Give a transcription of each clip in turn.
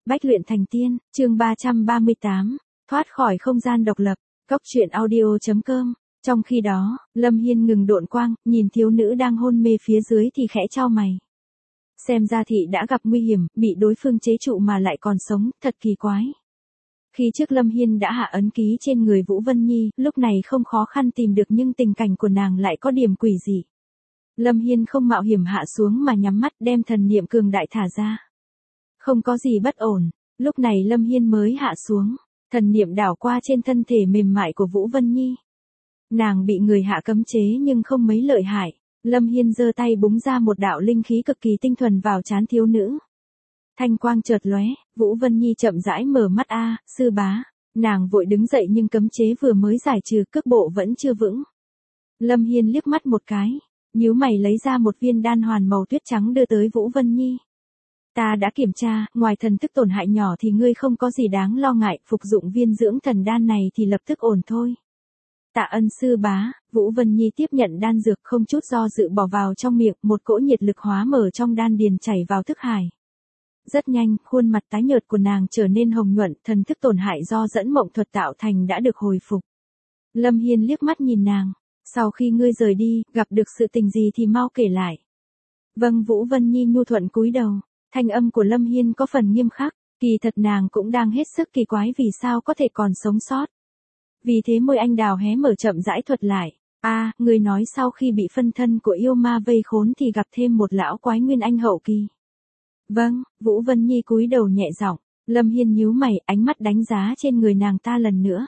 Bách luyện thành tiên, chương 338, thoát khỏi không gian độc lập, cốc truyện audio.com. Trong khi đó, Lâm Hiên ngừng độn quang, nhìn thiếu nữ đang hôn mê phía dưới thì khẽ chau mày. Xem ra thị đã gặp nguy hiểm, bị đối phương chế trụ mà lại còn sống, thật kỳ quái. Khi trước Lâm Hiên đã hạ ấn ký trên người Vũ Vân Nhi, lúc này không khó khăn tìm được nhưng tình cảnh của nàng lại có điểm quỷ dị. Lâm Hiên không mạo hiểm hạ xuống mà nhắm mắt đem thần niệm cường đại thả ra. Không có gì bất ổn, lúc này Lâm Hiên mới hạ xuống, thần niệm đảo qua trên thân thể mềm mại của Vũ Vân Nhi. Nàng bị người hạ cấm chế nhưng không mấy lợi hại, Lâm Hiên giơ tay búng ra một đạo linh khí cực kỳ tinh thuần vào trán thiếu nữ. Thanh quang chợt lóe, Vũ Vân Nhi chậm rãi mở mắt sư bá, nàng vội đứng dậy nhưng cấm chế vừa mới giải trừ, cước bộ vẫn chưa vững. Lâm Hiên liếc mắt một cái, nhíu mày lấy ra một viên đan hoàn màu tuyết trắng đưa tới Vũ Vân Nhi. Ta đã kiểm tra, ngoài thần thức tổn hại nhỏ thì ngươi không có gì đáng lo ngại, phục dụng viên dưỡng thần đan này thì lập tức ổn thôi. Tạ ơn sư bá. Vũ Vân Nhi tiếp nhận đan dược không chút do dự bỏ vào trong miệng, một cỗ nhiệt lực hóa mở trong đan điền chảy vào thức hải. Rất nhanh, khuôn mặt tái nhợt của nàng trở nên hồng nhuận, thần thức tổn hại do dẫn mộng thuật tạo thành đã được hồi phục. Lâm Hiên liếc mắt nhìn nàng, sau khi ngươi rời đi, gặp được sự tình gì thì mau kể lại. Vâng. Vũ Vân Nhi nhu thuận cúi đầu, thanh âm của Lâm Hiên có phần nghiêm khắc, kỳ thật nàng cũng đang hết sức kỳ quái vì sao có thể còn sống sót. Vì thế môi anh đào hé mở chậm rãi thuật lại. Người nói sau khi bị phân thân của yêu ma vây khốn thì gặp thêm một lão quái nguyên anh hậu kỳ. Vâng. Vũ Vân Nhi cúi đầu nhẹ giọng. Lâm Hiên nhíu mày, ánh mắt đánh giá trên người nàng ta lần nữa.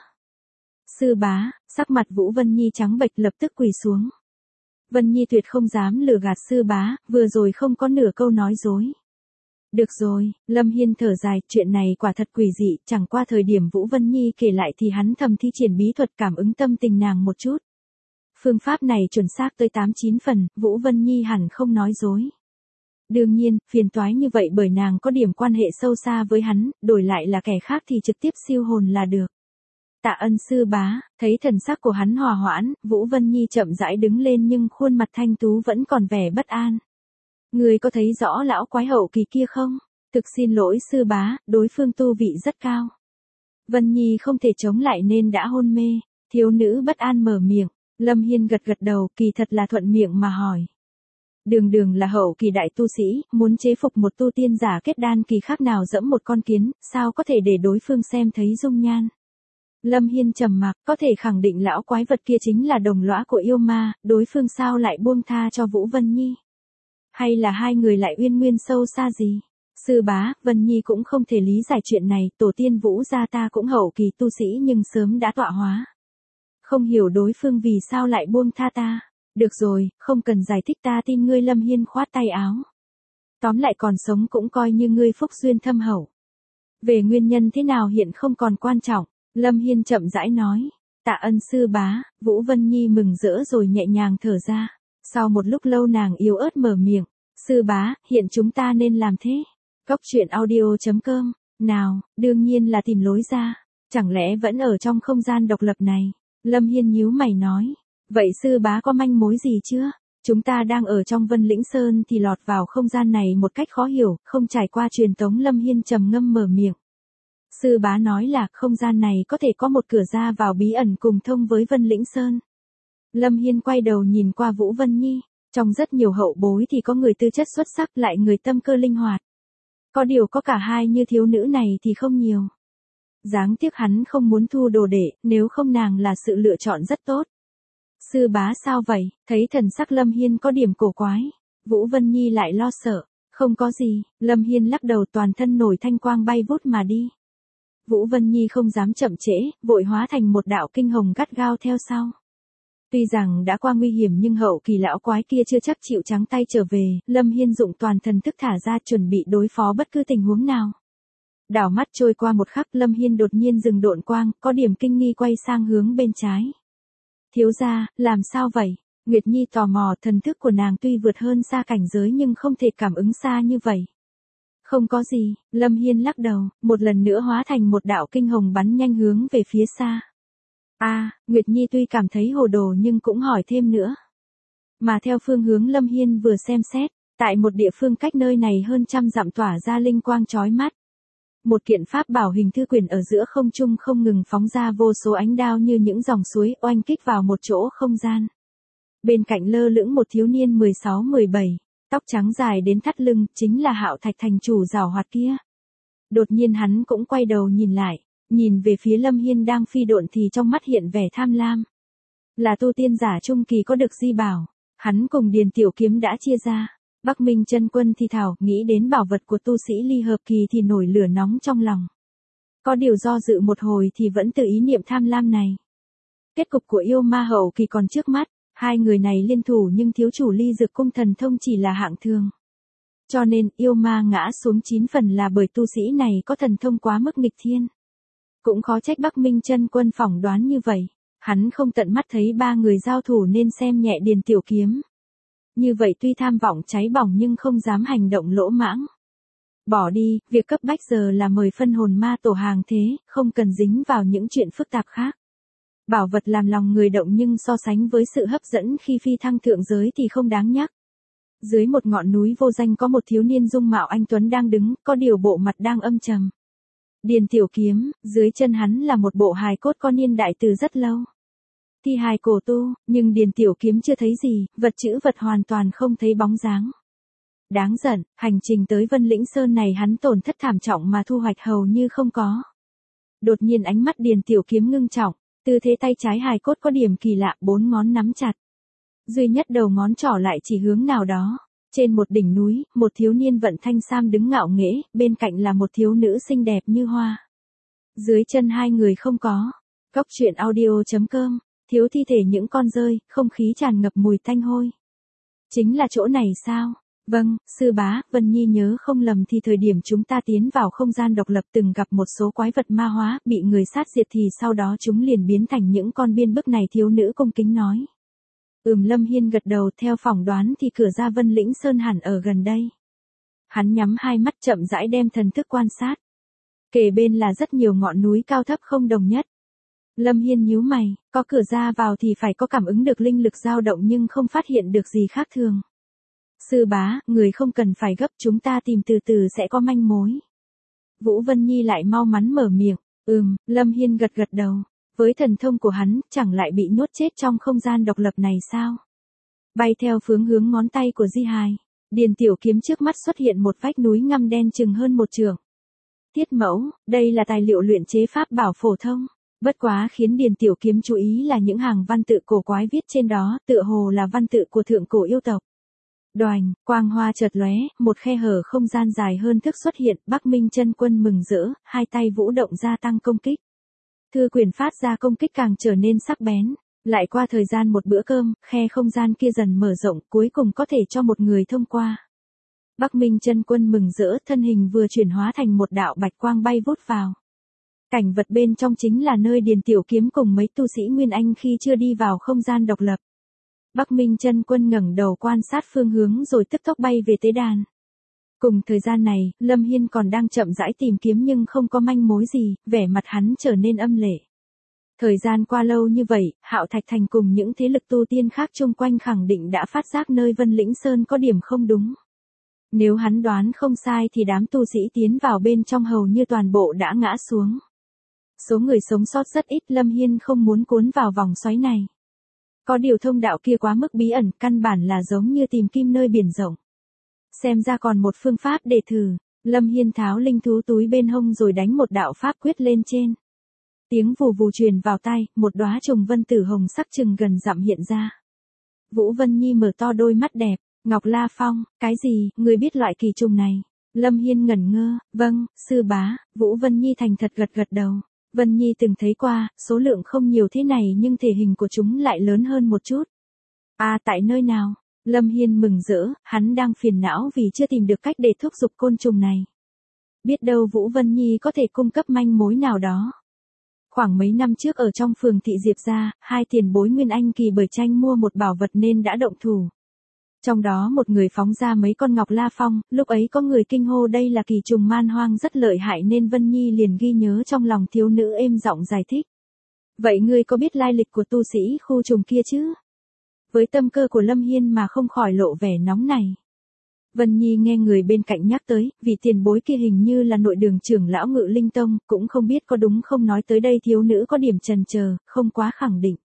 Sư bá. Sắc mặt Vũ Vân Nhi trắng bệch, lập tức quỳ xuống. Vân Nhi tuyệt không dám lừa gạt sư bá, vừa rồi không có nửa câu nói dối. Được rồi. Lâm Hiên thở dài, chuyện này quả thật quỷ dị, chẳng qua thời điểm Vũ Vân Nhi kể lại thì hắn thầm thi triển bí thuật cảm ứng tâm tình nàng một chút. Phương pháp này chuẩn xác tới 8-9 phần, Vũ Vân Nhi hẳn không nói dối. Đương nhiên, phiền toái như vậy bởi nàng có điểm quan hệ sâu xa với hắn, đổi lại là kẻ khác thì trực tiếp siêu hồn là được. Tạ ơn sư bá. Thấy thần sắc của hắn hòa hoãn, Vũ Vân Nhi chậm rãi đứng lên nhưng khuôn mặt thanh tú vẫn còn vẻ bất an. Người có thấy rõ lão quái hậu kỳ kia không? Thực xin lỗi sư bá, đối phương tu vị rất cao. Vân Nhi không thể chống lại nên đã hôn mê. Thiếu nữ bất an mở miệng. Lâm Hiên gật gật đầu, kỳ thật là thuận miệng mà hỏi. Đường là hậu kỳ đại tu sĩ, muốn chế phục một tu tiên giả kết đan kỳ khác nào dẫm một con kiến, sao có thể để đối phương xem thấy dung nhan. Lâm Hiên trầm mặc, có thể khẳng định lão quái vật kia chính là đồng lõa của yêu ma, đối phương sao lại buông tha cho Vũ Vân Nhi? Hay là hai người lại uyên nguyên sâu xa gì? Sư bá, Vân Nhi cũng không thể lý giải chuyện này, tổ tiên Vũ gia ta cũng hậu kỳ tu sĩ nhưng sớm đã tọa hóa. Không hiểu đối phương vì sao lại buông tha ta. Được rồi, không cần giải thích, ta tin ngươi. Lâm Hiên khoát tay áo. Tóm lại còn sống cũng coi như ngươi phúc duyên thâm hậu. Về nguyên nhân thế nào hiện không còn quan trọng, Lâm Hiên chậm rãi nói. Tạ ơn sư bá. Vũ Vân Nhi mừng rỡ rồi nhẹ nhàng thở ra. Sau một lúc lâu nàng yếu ớt mở miệng. Sư bá, hiện chúng ta nên làm thế. Cốc truyện audio.com. Nào, đương nhiên là tìm lối ra. Chẳng lẽ vẫn ở trong không gian độc lập này? Lâm Hiên nhíu mày nói. Vậy sư bá có manh mối gì chưa? Chúng ta đang ở trong Vân Lĩnh Sơn thì lọt vào không gian này một cách khó hiểu, không trải qua truyền tống. Lâm Hiên trầm ngâm mở miệng. Sư bá nói là không gian này có thể có một cửa ra vào bí ẩn cùng thông với Vân Lĩnh Sơn. Lâm Hiên quay đầu nhìn qua Vũ Vân Nhi. Trong rất nhiều hậu bối thì có người tư chất xuất sắc lại người tâm cơ linh hoạt. Có điều có cả hai như thiếu nữ này thì không nhiều. Đáng tiếc hắn không muốn thu đồ đệ, nếu không nàng là sự lựa chọn rất tốt. Sư bá sao vậy? Thấy thần sắc Lâm Hiên có điểm cổ quái, Vũ Vân Nhi lại lo sợ. Không có gì. Lâm Hiên lắc đầu, toàn thân nổi thanh quang bay vút mà đi. Vũ Vân Nhi không dám chậm trễ, vội hóa thành một đạo kinh hồng gắt gao theo sau. Tuy rằng đã qua nguy hiểm nhưng hậu kỳ lão quái kia chưa chắc chịu trắng tay trở về, Lâm Hiên dụng toàn thần thức thả ra chuẩn bị đối phó bất cứ tình huống nào. Đảo mắt trôi qua một khắc, Lâm Hiên đột nhiên dừng độn quang, có điểm kinh nghi quay sang hướng bên trái. Thiếu gia, làm sao vậy? Nguyệt Nhi tò mò, thần thức của nàng tuy vượt hơn xa cảnh giới nhưng không thể cảm ứng xa như vậy. Không có gì. Lâm Hiên lắc đầu, một lần nữa hóa thành một đạo kinh hồng bắn nhanh hướng về phía xa. Nguyệt Nhi tuy cảm thấy hồ đồ nhưng cũng hỏi thêm nữa. Mà theo phương hướng Lâm Hiên vừa xem xét, tại một địa phương cách nơi này hơn 100 dặm tỏa ra linh quang chói mắt. Một kiện pháp bảo hình thư quyển ở giữa không trung không ngừng phóng ra vô số ánh đao như những dòng suối oanh kích vào một chỗ không gian. Bên cạnh lơ lửng một thiếu niên 16-17, tóc trắng dài đến thắt lưng, chính là Hạo Thạch thành chủ giảo hoạt kia. Đột nhiên hắn cũng quay đầu nhìn lại, nhìn về phía Lâm Hiên đang phi độn thì trong mắt hiện vẻ tham lam. Là tu tiên giả trung kỳ có được di bảo, hắn cùng Điền Tiểu Kiếm đã chia ra. Bắc Minh Chân Quân thì thào, nghĩ đến bảo vật của tu sĩ ly hợp kỳ thì nổi lửa nóng trong lòng. Có điều do dự một hồi thì vẫn từ ý niệm tham lam này. Kết cục của yêu ma hậu kỳ còn trước mắt, hai người này liên thủ nhưng thiếu chủ ly dược cung thần thông chỉ là hạng thường. Cho nên yêu ma ngã xuống 9 phần là bởi tu sĩ này có thần thông quá mức nghịch thiên. Cũng khó trách Bắc Minh Chân Quân phỏng đoán như vậy, hắn không tận mắt thấy ba người giao thủ nên xem nhẹ Điền Tiểu Kiếm. Như vậy tuy tham vọng cháy bỏng nhưng không dám hành động lỗ mãng. Bỏ đi, việc cấp bách giờ là mời phân hồn ma tổ hàng thế, không cần dính vào những chuyện phức tạp khác. Bảo vật làm lòng người động nhưng so sánh với sự hấp dẫn khi phi thăng thượng giới thì không đáng nhắc. Dưới một ngọn núi vô danh có một thiếu niên dung mạo anh tuấn đang đứng, có điều bộ mặt đang âm trầm. Điền Tiểu Kiếm, dưới chân hắn là một bộ hài cốt có niên đại từ rất lâu. Thi hài cổ tu, nhưng Điền Tiểu Kiếm chưa thấy gì, vật chữ vật hoàn toàn không thấy bóng dáng. Đáng giận, hành trình tới Vân Lĩnh Sơn này hắn tổn thất thảm trọng mà thu hoạch hầu như không có. Đột nhiên ánh mắt Điền Tiểu Kiếm ngưng trọng, tư thế tay trái hài cốt có điểm kỳ lạ, 4 ngón nắm chặt. Duy nhất đầu ngón trỏ lại chỉ hướng nào đó. Trên một đỉnh núi, một thiếu niên vận thanh sam đứng ngạo nghễ, bên cạnh là một thiếu nữ xinh đẹp như hoa. Dưới chân hai người không có. Góc truyện audio.com, thiếu thi thể những con rơi, không khí tràn ngập mùi tanh hôi. Chính là chỗ này sao? Vâng, sư bá, Vân Nhi nhớ không lầm thì thời điểm chúng ta tiến vào không gian độc lập từng gặp một số quái vật ma hóa, bị người sát diệt thì sau đó chúng liền biến thành những con biên bức này, thiếu nữ cung kính nói. Lâm Hiên gật đầu, theo phỏng đoán thì cửa ra Vân Lĩnh Sơn hẳn ở gần đây. Hắn nhắm hai mắt chậm rãi đem thần thức quan sát. Kề bên là rất nhiều ngọn núi cao thấp không đồng nhất. Lâm Hiên nhíu mày, có cửa ra vào thì phải có cảm ứng được linh lực dao động nhưng không phát hiện được gì khác thường. Sư bá, người không cần phải gấp, chúng ta tìm từ từ sẽ có manh mối. Vũ Vân Nhi lại mau mắn mở miệng. Lâm Hiên gật gật đầu. Với thần thông của hắn, chẳng lại bị nhốt chết trong không gian độc lập này sao? Bay theo phương hướng ngón tay của Di Hài, Điền Tiểu Kiếm trước mắt xuất hiện một vách núi ngăm đen chừng hơn 1 trượng. Tiết mẫu, đây là tài liệu luyện chế pháp bảo phổ thông. Bất quá khiến Điền Tiểu Kiếm chú ý là những hàng văn tự cổ quái viết trên đó, tựa hồ là văn tự của thượng cổ yêu tộc. Đoành, quang hoa chợt lóe, một khe hở không gian dài hơn thước xuất hiện, Bắc Minh Chân Quân mừng rỡ, hai tay vũ động gia tăng công kích. Thư quyển phát ra công kích càng trở nên sắc bén. Lại qua thời gian một bữa cơm, khe không gian kia dần mở rộng, cuối cùng có thể cho một người thông qua. Bắc Minh Chân Quân mừng rỡ, thân hình vừa chuyển hóa thành một đạo bạch quang bay vút vào. Cảnh vật bên trong chính là nơi Điền Tiểu Kiếm cùng mấy tu sĩ Nguyên Anh khi chưa đi vào không gian độc lập. Bắc Minh Chân Quân ngẩng đầu quan sát phương hướng rồi tức tốc bay về tế đàn. Cùng thời gian này, Lâm Hiên còn đang chậm rãi tìm kiếm nhưng không có manh mối gì, vẻ mặt hắn trở nên âm lệ. Thời gian qua lâu như vậy, Hạo Thạch Thành cùng những thế lực tu tiên khác chung quanh khẳng định đã phát giác nơi Vân Lĩnh Sơn có điểm không đúng. Nếu hắn đoán không sai thì đám tu sĩ tiến vào bên trong hầu như toàn bộ đã ngã xuống. Số người sống sót rất ít, Lâm Hiên không muốn cuốn vào vòng xoáy này. Có điều thông đạo kia quá mức bí ẩn, căn bản là giống như tìm kim nơi biển rộng. Xem ra còn một phương pháp để thử. Lâm Hiên tháo linh thú túi bên hông rồi đánh một đạo pháp quyết lên trên. Tiếng vù vù truyền vào tai, một đóa trùng vân tử hồng sắc chừng gần dặm hiện ra. Vũ Vân Nhi mở to đôi mắt đẹp. Ngọc La Phong, cái gì, người biết loại kỳ trùng này? Lâm Hiên ngẩn ngơ, vâng, sư bá. Vũ Vân Nhi thành thật gật gật đầu. Vân Nhi từng thấy qua, số lượng không nhiều thế này nhưng thể hình của chúng lại lớn hơn một chút. À, tại nơi nào? Lâm Hiên mừng rỡ, hắn đang phiền não vì chưa tìm được cách để thúc giục côn trùng này. Biết đâu Vũ Vân Nhi có thể cung cấp manh mối nào đó. Khoảng mấy năm trước ở trong phường thị Diệp gia, hai tiền bối Nguyên Anh kỳ bởi tranh mua một bảo vật nên đã động thủ. Trong đó một người phóng ra mấy con Ngọc La Phong, lúc ấy có người kinh hô đây là kỳ trùng man hoang rất lợi hại nên Vân Nhi liền ghi nhớ trong lòng, thiếu nữ êm giọng giải thích. Vậy ngươi có biết lai lịch của tu sĩ khu trùng kia chứ? Với tâm cơ của Lâm Hiên mà không khỏi lộ vẻ nóng này. Vân Nhi nghe người bên cạnh nhắc tới, vị tiền bối kia hình như là nội đường trưởng lão Ngự Linh Tông, cũng không biết có đúng không, nói tới đây thiếu nữ có điểm chần chờ, không quá khẳng định.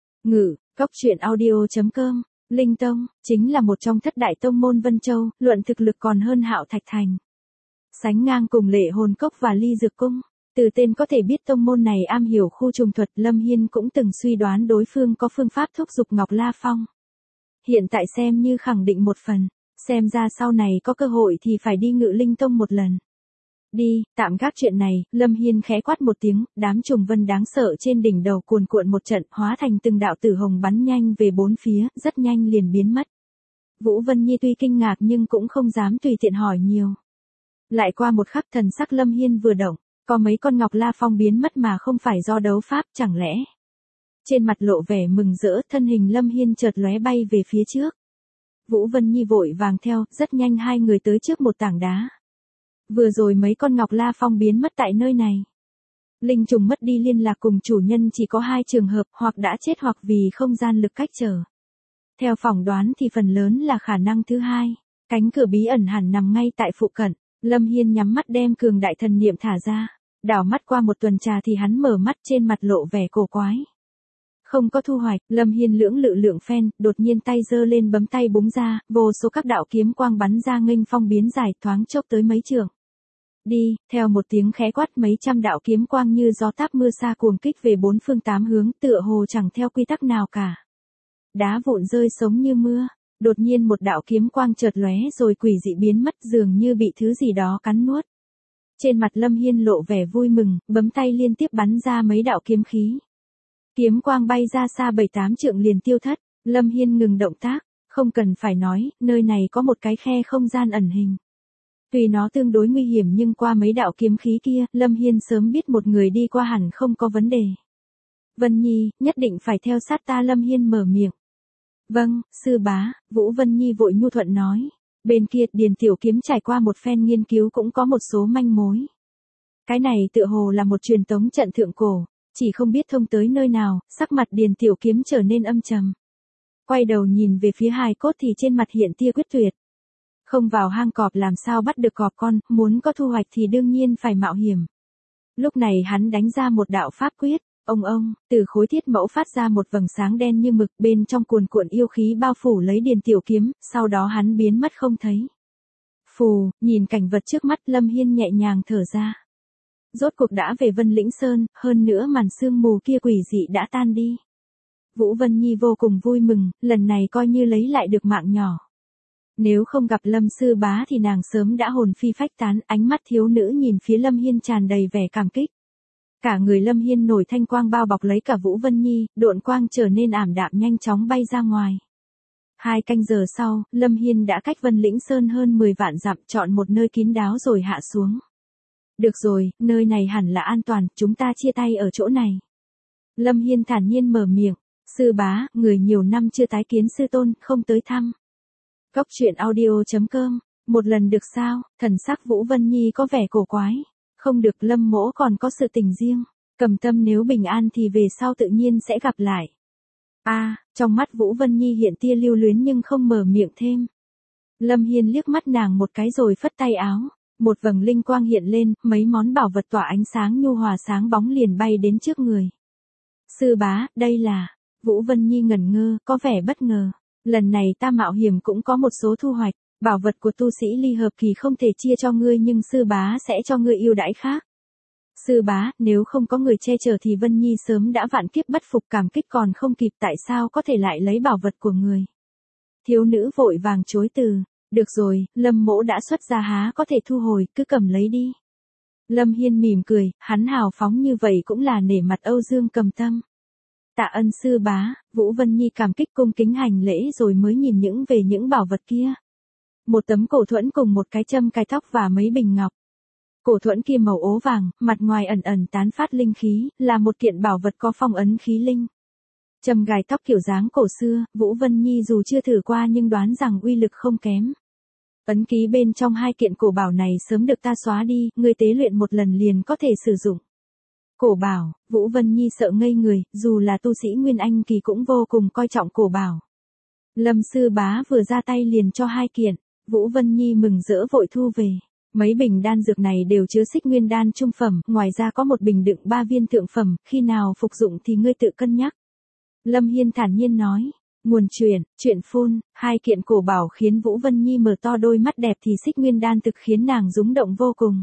Cóc truyện audio.com, Linh Tông, chính là một trong thất đại tông môn Vân Châu, luận thực lực còn hơn Hạo Thạch Thành. Sánh ngang cùng Lệ Hồn Cốc và Ly Dược Cung, từ tên có thể biết tông môn này am hiểu khu trùng thuật, Lâm Hiên cũng từng suy đoán đối phương có phương pháp thúc giục Ngọc La Phong. Hiện tại xem như khẳng định một phần, xem ra sau này có cơ hội thì phải đi Ngự Linh Tông một lần. Đi, tạm gác chuyện này, Lâm Hiên khẽ quát một tiếng, đám trùng vân đáng sợ trên đỉnh đầu cuồn cuộn một trận, hóa thành từng đạo tử hồng bắn nhanh về bốn phía, rất nhanh liền biến mất. Vũ Vân Nhi tuy kinh ngạc nhưng cũng không dám tùy tiện hỏi nhiều. Lại qua một khắc, thần sắc Lâm Hiên vừa động, có mấy con Ngọc La Phong biến mất mà không phải do đấu pháp, chẳng lẽ? Trên mặt lộ vẻ mừng rỡ, thân hình Lâm Hiên chợt lóe bay về phía trước. Vũ Vân Nhi vội vàng theo, rất nhanh hai người tới trước một tảng đá. Vừa rồi mấy con Ngọc La Phong biến mất tại nơi này. Linh trùng mất đi liên lạc cùng chủ nhân chỉ có 2 trường hợp, hoặc đã chết hoặc vì không gian lực cách trở. Theo phỏng đoán thì phần lớn là khả năng thứ hai. Cánh cửa bí ẩn hẳn nằm ngay tại phụ cận. Lâm Hiên nhắm mắt đem cường đại thần niệm thả ra. Đảo mắt qua một tuần trà thì hắn mở mắt, trên mặt lộ vẻ cổ quái. Không có thu hoạch, Lâm Hiên lưỡng lự lượng phen, đột nhiên tay giơ lên bấm tay búng ra, vô số các đạo kiếm quang bắn ra nghênh phong biến dài, thoáng chốc tới mấy trường. Đi, theo một tiếng khẽ quát, mấy trăm đạo kiếm quang như gió táp mưa sa cuồng kích về bốn phương tám hướng, tựa hồ chẳng theo quy tắc nào cả. Đá vụn rơi giống như mưa, đột nhiên một đạo kiếm quang chợt lóe rồi quỷ dị biến mất, dường như bị thứ gì đó cắn nuốt. Trên mặt Lâm Hiên lộ vẻ vui mừng, bấm tay liên tiếp bắn ra mấy đạo kiếm khí. Kiếm quang bay ra xa 7-8 trượng liền tiêu thất, Lâm Hiên ngừng động tác, không cần phải nói, nơi này có một cái khe không gian ẩn hình. Tuy nó tương đối nguy hiểm nhưng qua mấy đạo kiếm khí kia, Lâm Hiên sớm biết một người đi qua hẳn không có vấn đề. Vân Nhi, nhất định phải theo sát ta, Lâm Hiên mở miệng. Vâng, sư bá, Vũ Vân Nhi vội nhu thuận nói. Bên kia, Điền Tiểu Kiếm trải qua một phen nghiên cứu cũng có một số manh mối. Cái này tựa hồ là một truyền tống trận thượng cổ, chỉ không biết thông tới nơi nào, sắc mặt Điền Tiểu Kiếm trở nên âm trầm. Quay đầu nhìn về phía hài cốt thì trên mặt hiện tia quyết tuyệt. Không vào hang cọp làm sao bắt được cọp con, muốn có thu hoạch thì đương nhiên phải mạo hiểm. Lúc này hắn đánh ra một đạo pháp quyết, ông, từ khối thiết mẫu phát ra một vầng sáng đen như mực, bên trong cuồn cuộn yêu khí bao phủ lấy Điền Tiểu Kiếm, sau đó hắn biến mất không thấy. Phù, nhìn cảnh vật trước mắt, Lâm Hiên nhẹ nhàng thở ra. Rốt cuộc đã về Vân Lĩnh Sơn, hơn nữa màn sương mù kia quỷ dị đã tan đi. Vũ Vân Nhi vô cùng vui mừng, lần này coi như lấy lại được mạng nhỏ. Nếu không gặp Lâm sư bá thì nàng sớm đã hồn phi phách tán, ánh mắt thiếu nữ nhìn phía Lâm Hiên tràn đầy vẻ cảm kích. Cả người Lâm Hiên nổi thanh quang bao bọc lấy cả Vũ Vân Nhi, độn quang trở nên ảm đạm nhanh chóng bay ra ngoài. 2 canh giờ sau, Lâm Hiên đã cách Vân Lĩnh Sơn hơn 10 vạn dặm, chọn một nơi kín đáo rồi hạ xuống. Được rồi, nơi này hẳn là an toàn, chúng ta chia tay ở chỗ này. Lâm Hiên thản nhiên mở miệng, sư bá, người nhiều năm chưa tái kiến sư tôn, không tới thăm. Cóc truyện audio.com, một lần được sao, thần sắc Vũ Vân Nhi có vẻ cổ quái. Không được, Lâm mỗ còn có sự tình riêng, cầm tâm nếu bình an thì về sau tự nhiên sẽ gặp lại. Trong mắt Vũ Vân Nhi hiện tia lưu luyến nhưng không mở miệng thêm. Lâm Hiên liếc mắt nàng một cái rồi phất tay áo. Một vầng linh quang hiện lên, mấy món bảo vật tỏa ánh sáng nhu hòa sáng bóng liền bay đến trước người. Sư bá, đây là... Vũ Vân Nhi ngẩn ngơ, có vẻ bất ngờ. Lần này ta mạo hiểm cũng có một số thu hoạch. Bảo vật của tu sĩ ly hợp kỳ không thể chia cho ngươi nhưng sư bá sẽ cho ngươi ưu đãi khác. Sư bá, nếu không có người che chở thì Vân Nhi sớm đã vạn kiếp bất phục, cảm kích còn không kịp, tại sao có thể lại lấy bảo vật của người. Thiếu nữ vội vàng chối từ. Được rồi, Lâm mỗ đã xuất ra há có thể thu hồi, cứ cầm lấy đi. Lâm Hiên mỉm cười, hắn hào phóng như vậy cũng là nể mặt Âu Dương Cầm Tâm. Tạ ân sư bá, Vũ Vân Nhi cảm kích cung kính hành lễ rồi mới nhìn về những bảo vật kia. Một tấm cổ thuẫn cùng một cái châm cài tóc và mấy bình ngọc. Cổ thuẫn kia màu ố vàng, mặt ngoài ẩn ẩn tán phát linh khí, là một kiện bảo vật có phong ấn khí linh. Châm gài tóc kiểu dáng cổ xưa, Vũ Vân Nhi dù chưa thử qua nhưng đoán rằng uy lực không kém. Ấn ký bên trong 2 kiện cổ bảo này sớm được ta xóa đi, ngươi tế luyện một lần liền có thể sử dụng. Cổ bảo, Vũ Vân Nhi sợ ngây người, dù là tu sĩ Nguyên Anh kỳ cũng vô cùng coi trọng cổ bảo. Lâm sư bá vừa ra tay liền cho 2 kiện, Vũ Vân Nhi mừng rỡ vội thu về. Mấy bình đan dược này đều chứa xích nguyên đan trung phẩm, ngoài ra có một bình đựng 3 viên thượng phẩm, khi nào phục dụng thì ngươi tự cân nhắc. Lâm Hiên thản nhiên nói. Nguồn chuyện phun, hai kiện cổ bảo khiến Vũ Vân Nhi mở to đôi mắt đẹp thì xích nguyên đan thực khiến nàng rúng động vô cùng.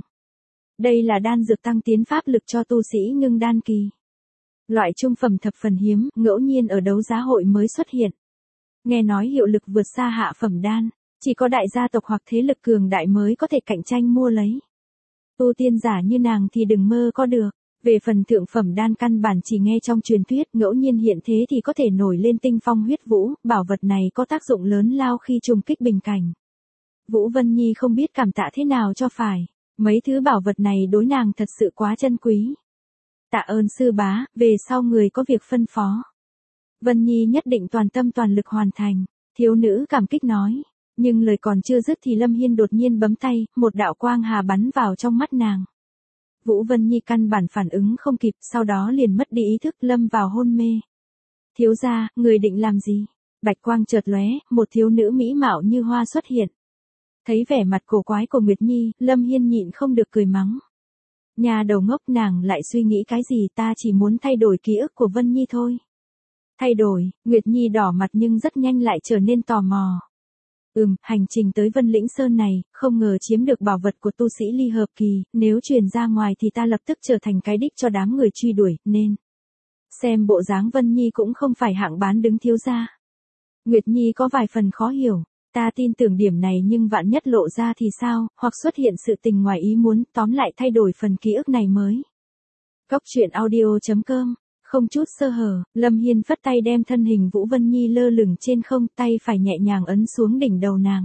Đây là đan dược tăng tiến pháp lực cho tu sĩ ngưng đan kỳ. Loại trung phẩm thập phần hiếm, ngẫu nhiên ở đấu giá hội mới xuất hiện. Nghe nói hiệu lực vượt xa hạ phẩm đan, chỉ có đại gia tộc hoặc thế lực cường đại mới có thể cạnh tranh mua lấy. Tu tiên giả như nàng thì đừng mơ có được. Về phần thượng phẩm đan căn bản chỉ nghe trong truyền thuyết, ngẫu nhiên hiện thế thì có thể nổi lên tinh phong huyết vũ, bảo vật này có tác dụng lớn lao khi trùng kích bình cảnh. Vũ Vân Nhi không biết cảm tạ thế nào cho phải, mấy thứ bảo vật này đối nàng thật sự quá chân quý. Tạ ơn sư bá, về sau người có việc phân phó. Vân Nhi nhất định toàn tâm toàn lực hoàn thành, thiếu nữ cảm kích nói, nhưng lời còn chưa dứt thì Lâm Hiên đột nhiên bấm tay, một đạo quang hà bắn vào trong mắt nàng. Vũ Vân Nhi căn bản phản ứng không kịp, sau đó liền mất đi ý thức, lâm vào hôn mê. Thiếu gia, người định làm gì? Bạch quang chợt lóe, một thiếu nữ mỹ mạo như hoa xuất hiện. Thấy vẻ mặt cổ quái của Nguyệt Nhi, Lâm Hiên nhịn không được cười mắng. Nhà đầu ngốc, nàng lại suy nghĩ cái gì, ta chỉ muốn thay đổi ký ức của Vân Nhi thôi. Thay đổi, Nguyệt Nhi đỏ mặt nhưng rất nhanh lại trở nên tò mò. Hành trình tới Vân Lĩnh Sơn này, không ngờ chiếm được bảo vật của tu sĩ ly hợp kỳ, nếu truyền ra ngoài thì ta lập tức trở thành cái đích cho đám người truy đuổi, nên. Xem bộ dáng Vân Nhi cũng không phải hạng bán đứng thiếu gia. Nguyệt Nhi có vài phần khó hiểu, ta tin tưởng điểm này nhưng vạn nhất lộ ra thì sao, hoặc xuất hiện sự tình ngoài ý muốn, tóm lại thay đổi phần ký ức này mới. Góc truyện audio.com. Không chút sơ hở, Lâm Hiên phất tay đem thân hình Vũ Vân Nhi lơ lửng trên không, tay phải nhẹ nhàng ấn xuống đỉnh đầu nàng.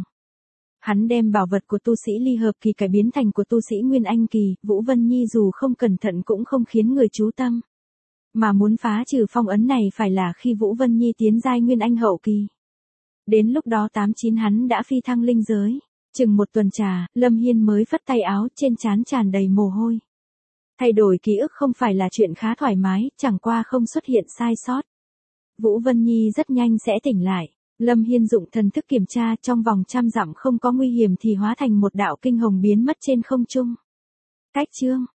Hắn đem bảo vật của tu sĩ ly hợp kỳ cải biến thành của tu sĩ Nguyên Anh kỳ, Vũ Vân Nhi dù không cẩn thận cũng không khiến người chú tâm. Mà muốn phá trừ phong ấn này phải là khi Vũ Vân Nhi tiến giai Nguyên Anh hậu kỳ. Đến lúc đó 89 hắn đã phi thăng linh giới. Chừng một tuần trà, Lâm Hiên mới phất tay áo, trên trán tràn đầy mồ hôi. Thay đổi ký ức không phải là chuyện khá thoải mái, chẳng qua không xuất hiện sai sót. Vũ Vân Nhi rất nhanh sẽ tỉnh lại. Lâm Hiên dụng thần thức kiểm tra, trong vòng 100 dặm không có nguy hiểm thì hóa thành một đạo kinh hồng biến mất trên không trung. Cách chương